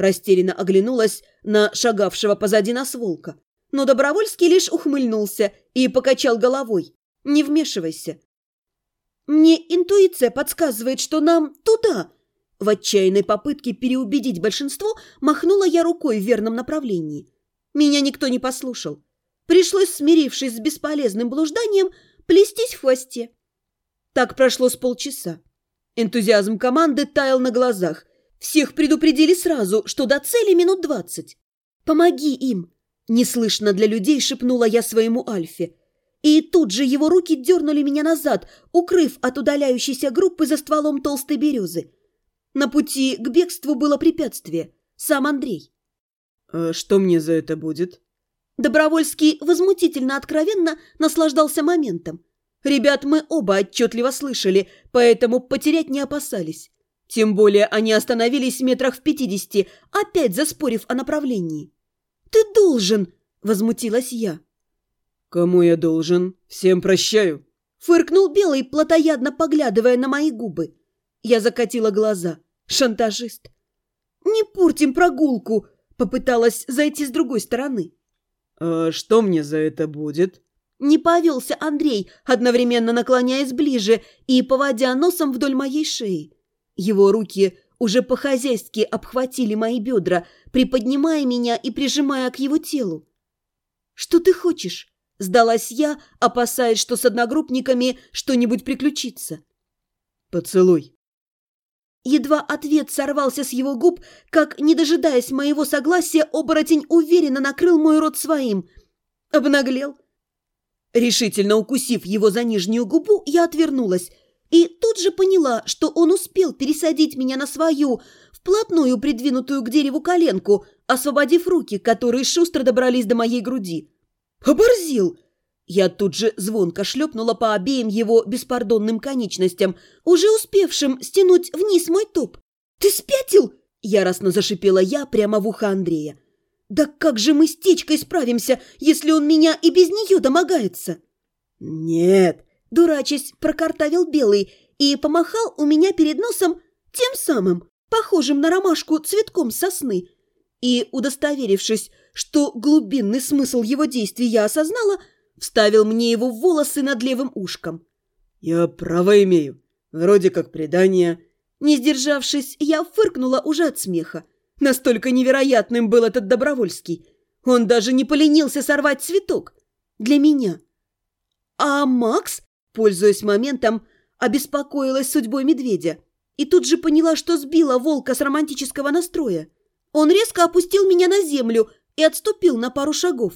Растерянно оглянулась на шагавшего позади нас волка. Но Добровольский лишь ухмыльнулся и покачал головой. «Не вмешивайся». «Мне интуиция подсказывает, что нам туда». В отчаянной попытке переубедить большинство махнула я рукой в верном направлении. Меня никто не послушал. Пришлось, смирившись с бесполезным блужданием, плестись в хвосте. Так прошло с полчаса. Энтузиазм команды таял на глазах. Всех предупредили сразу, что до цели минут 20. «Помоги им!» – неслышно для людей шепнула я своему Альфе. И тут же его руки дернули меня назад, укрыв от удаляющейся группы за стволом толстой березы. На пути к бегству было препятствие – сам Андрей. «А что мне за это будет?» Добровольский возмутительно откровенно наслаждался моментом. Ребят мы оба отчетливо слышали, поэтому потерять не опасались. Тем более они остановились в метрах в 50, опять заспорив о направлении. «Ты должен!» – возмутилась я. «Кому я должен? Всем прощаю!» – фыркнул Белый, плотоядно поглядывая на мои губы. Я закатила глаза. Шантажист. «Не портим прогулку!» – попыталась зайти с другой стороны. «А что мне за это будет?» Не повелся Андрей, одновременно наклоняясь ближе и поводя носом вдоль моей шеи. Его руки уже по-хозяйски обхватили мои бедра, приподнимая меня и прижимая к его телу. «Что ты хочешь?» – сдалась я, опасаясь, что с одногруппниками что-нибудь приключится. «Поцелуй». Едва ответ сорвался с его губ, как, не дожидаясь моего согласия, оборотень уверенно накрыл мой рот своим. Обнаглел. Решительно укусив его за нижнюю губу, я отвернулась и тут же поняла, что он успел пересадить меня на свою, вплотную придвинутую к дереву коленку, освободив руки, которые шустро добрались до моей груди. «Оборзил!» Я тут же звонко шлепнула по обеим его беспардонным конечностям, уже успевшим стянуть вниз мой топ. «Ты спятил?» – яростно зашипела я прямо в ухо Андрея. «Да как же мы с Течкой справимся, если он меня и без нее домогается?» «Нет!» – дурачась прокартавил Белый и помахал у меня перед носом тем самым, похожим на ромашку цветком сосны. И, удостоверившись, что глубинный смысл его действий я осознала, вставил мне его в волосы над левым ушком. «Я право имею. Вроде как предание». Не сдержавшись, я фыркнула уже от смеха. Настолько невероятным был этот Добровольский. Он даже не поленился сорвать цветок. Для меня. А Макс, пользуясь моментом, обеспокоилась судьбой медведя. И тут же поняла, что сбила волка с романтического настроя. Он резко опустил меня на землю и отступил на пару шагов.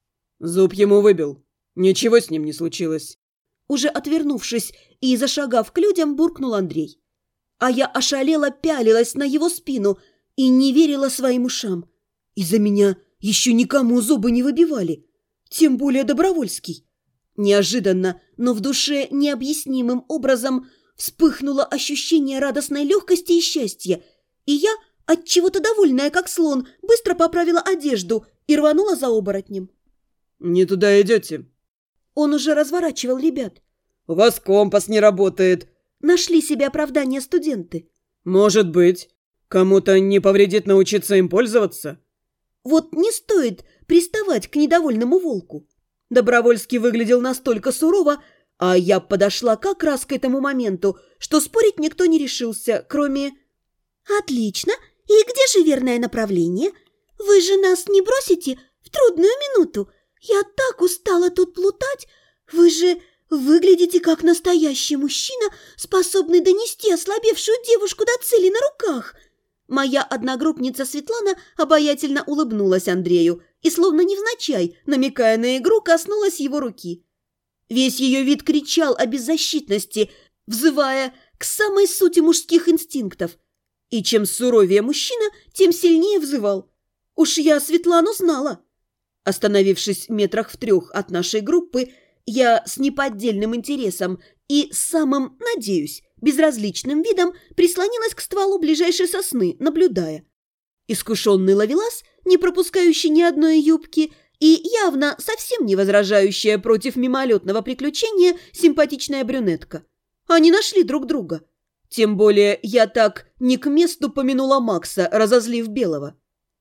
«Зуб ему выбил. Ничего с ним не случилось». Уже отвернувшись и зашагав к людям, буркнул Андрей. А я ошалела пялилась на его спину и не верила своим ушам. Из-за меня еще никому зубы не выбивали, тем более Добровольский. Неожиданно, но в душе необъяснимым образом вспыхнуло ощущение радостной легкости и счастья, и я, отчего-то довольная как слон, быстро поправила одежду и рванула за оборотнем. «Не туда идете». Он уже разворачивал ребят. «У вас компас не работает». Нашли себе оправдание студенты. «Может быть. Кому-то не повредит научиться им пользоваться?» Вот не стоит приставать к недовольному волку. Добровольский выглядел настолько сурово, а я подошла как раз к этому моменту, что спорить никто не решился, кроме... «Отлично! И где же верное направление? Вы же нас не бросите в трудную минуту? Я так устала тут плутать! Вы же выглядите как настоящий мужчина, способный донести ослабевшую девушку до цели на руках!» Моя одногруппница Светлана обаятельно улыбнулась Андрею и, словно невзначай, намекая на игру, коснулась его руки. Весь ее вид кричал о беззащитности, взывая к самой сути мужских инстинктов. И чем суровее мужчина, тем сильнее взывал. Уж я Светлану знала. Остановившись метрах в 3 от нашей группы, я с неподдельным интересом и самым, надеюсь, безразличным видом прислонилась к стволу ближайшей сосны, наблюдая. Искушенный ловелас, не пропускающий ни одной юбки, и явно совсем не возражающая против мимолетного приключения симпатичная брюнетка. Они нашли друг друга. Тем более я так не к месту помянула Макса, разозлив Белого.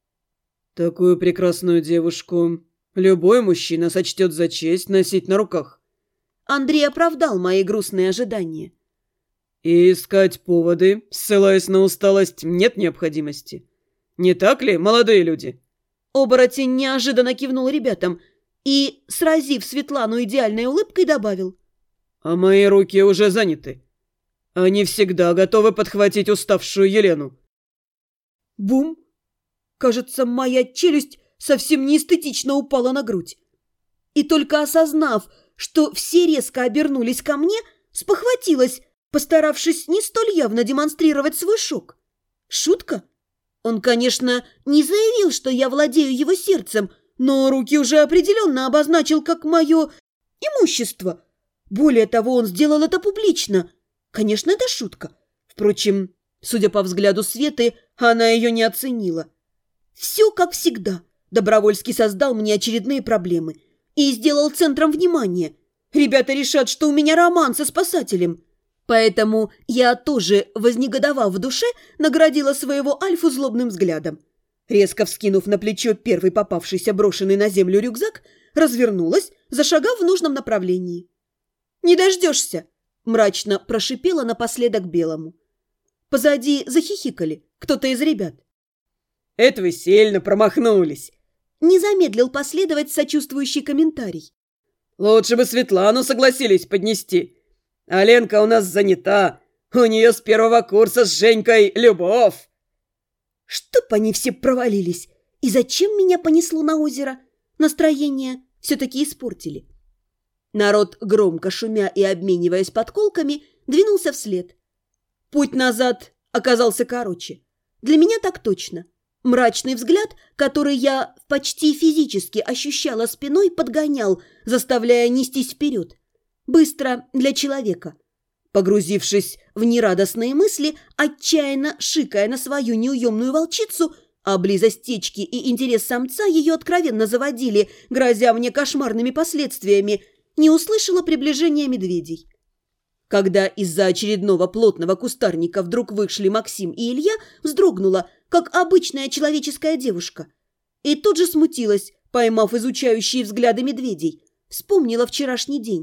Такую прекрасную девушку любой мужчина сочтет за честь носить на руках. Андрей оправдал мои грустные ожидания. И искать поводы, ссылаясь на усталость, нет необходимости. Не так ли, молодые люди? Оборотень неожиданно кивнул ребятам и, сразив Светлану идеальной улыбкой, добавил. А мои руки уже заняты. Они всегда готовы подхватить уставшую Елену. Бум! Кажется, моя челюсть совсем неэстетично упала на грудь. И только осознав, что все резко обернулись ко мне, спохватилась, постаравшись не столь явно демонстрировать свой шок. Шутка? Он, конечно, не заявил, что я владею его сердцем, но руки уже определенно обозначил как мое имущество. Более того, он сделал это публично. Конечно, это шутка. Впрочем, судя по взгляду Светы, она ее не оценила. Все как всегда. Добровольский создал мне очередные проблемы и сделал центром внимания. Ребята решат, что у меня роман со спасателем. Поэтому я тоже, вознегодовав в душе, наградила своего Альфу злобным взглядом. Резко вскинув на плечо первый попавшийся брошенный на землю рюкзак, развернулась, зашагав в нужном направлении. «Не дождешься!» – мрачно прошипела напоследок Белому. Позади захихикали кто-то из ребят. «Это вы сильно промахнулись!» Не замедлил последовать сочувствующий комментарий. «Лучше бы Светлану согласились поднести. А Ленка у нас занята. У нее с первого курса с Женькой любовь!» Чтоб они все провалились! И зачем меня понесло на озеро? Настроение все-таки испортили. Народ, громко шумя и обмениваясь подколками, двинулся вслед. Путь назад оказался короче. Для меня так точно. Мрачный взгляд, который я почти физически ощущала спиной, подгонял, заставляя нестись вперед. Быстро для человека. Погрузившись в нерадостные мысли, отчаянно шикая на свою неуемную волчицу, а близость течки и интерес самца ее откровенно заводили, грозя мне кошмарными последствиями, не услышала приближения медведей. Когда из-за очередного плотного кустарника вдруг вышли Максим и Илья, вздрогнула, как обычная человеческая девушка. И тут же смутилась, поймав изучающие взгляды медведей. Вспомнила вчерашний день.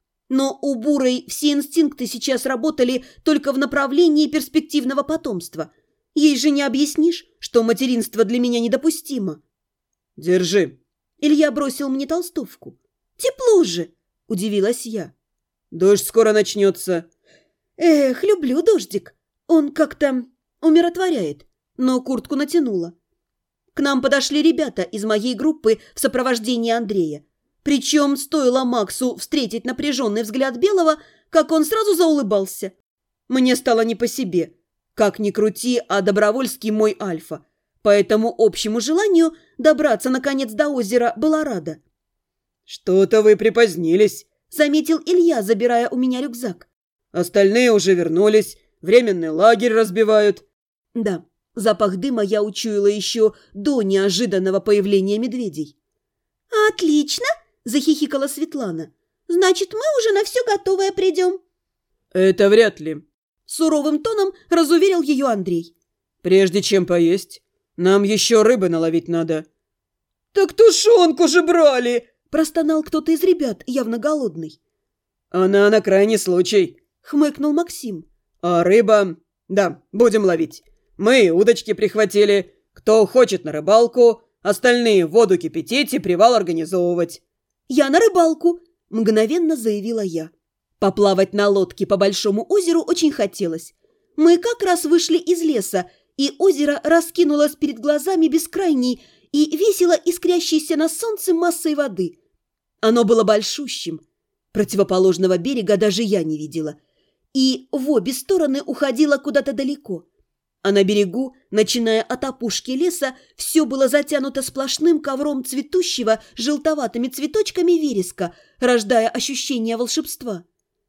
Но у Бурой все инстинкты сейчас работали только в направлении перспективного потомства. Ей же не объяснишь, что материнство для меня недопустимо. «Держи». Илья бросил мне толстовку. «Тепло же!» – удивилась я. «Дождь скоро начнется». «Эх, люблю дождик. Он как-то умиротворяет». Но куртку натянула. К нам подошли ребята из моей группы в сопровождении Андрея. Причем стоило Максу встретить напряженный взгляд Белого, как он сразу заулыбался. Мне стало не по себе. Как ни крути, а Добровольский мой альфа. Поэтому общему желанию добраться, наконец, до озера была рада. «Что-то вы припозднились», — заметил Илья, забирая у меня рюкзак. «Остальные уже вернулись, временный лагерь разбивают». Да, запах дыма я учуяла еще до неожиданного появления медведей. «Отлично!» – захихикала Светлана. «Значит, мы уже на все готовое придем». «Это вряд ли», – суровым тоном разуверил ее Андрей. «Прежде чем поесть, нам еще рыбы наловить надо». «Так тушенку же брали!» – простонал кто-то из ребят, явно голодный. «Она на крайний случай», – хмыкнул Максим. «А рыба... Да, будем ловить. Мы удочки прихватили. Кто хочет на рыбалку, остальные воду кипятить и привал организовывать». «Я на рыбалку», – мгновенно заявила я. Поплавать на лодке по большому озеру очень хотелось. Мы как раз вышли из леса, и озеро раскинулось перед глазами бескрайней и весело искрящейся на солнце массой воды. Оно было большущим. Противоположного берега даже я не видела. И в обе стороны уходило куда-то далеко. А на берегу, начиная от опушки леса, все было затянуто сплошным ковром цветущего желтоватыми цветочками вереска, рождая ощущение волшебства.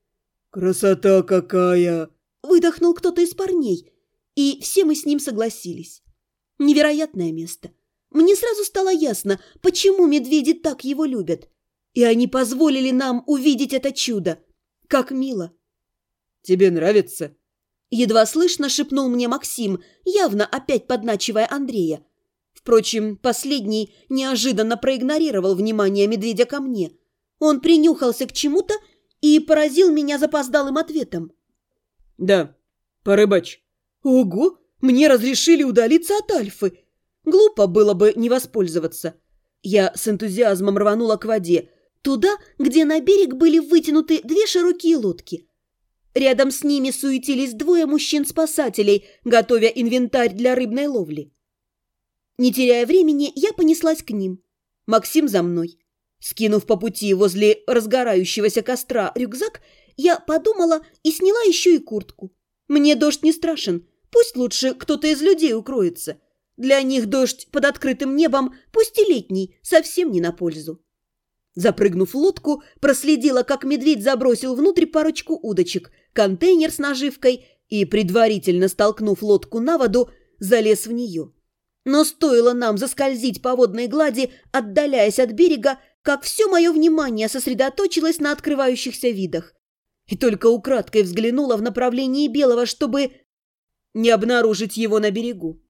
«Красота какая!» – выдохнул кто-то из парней, и все мы с ним согласились. Невероятное место. Мне сразу стало ясно, почему медведи так его любят. И они позволили нам увидеть это чудо. Как мило. «Тебе нравится?» Едва слышно шепнул мне Максим, явно опять подначивая Андрея. Впрочем, последний неожиданно проигнорировал внимание медведя ко мне. Он принюхался к чему-то и поразил меня запоздалым ответом. «Да, порыбачь». «Ого, мне разрешили удалиться от Альфы. Глупо было бы не воспользоваться». Я с энтузиазмом рванула к воде, туда, где на берег были вытянуты две широкие лодки. Рядом с ними суетились двое мужчин-спасателей, готовя инвентарь для рыбной ловли. Не теряя времени, я понеслась к ним. Максим за мной. Скинув по пути возле разгорающегося костра рюкзак, я подумала и сняла еще и куртку. Мне дождь не страшен, пусть лучше кто-то из людей укроется. Для них дождь под открытым небом, пусть и летний, совсем не на пользу. Запрыгнув в лодку, проследила, как медведь забросил внутрь парочку удочек, контейнер с наживкой и, предварительно столкнув лодку на воду, залез в нее. Но стоило нам заскользить по водной глади, отдаляясь от берега, как все мое внимание сосредоточилось на открывающихся видах. И только украдкой взглянула в направлении Белого, чтобы не обнаружить его на берегу.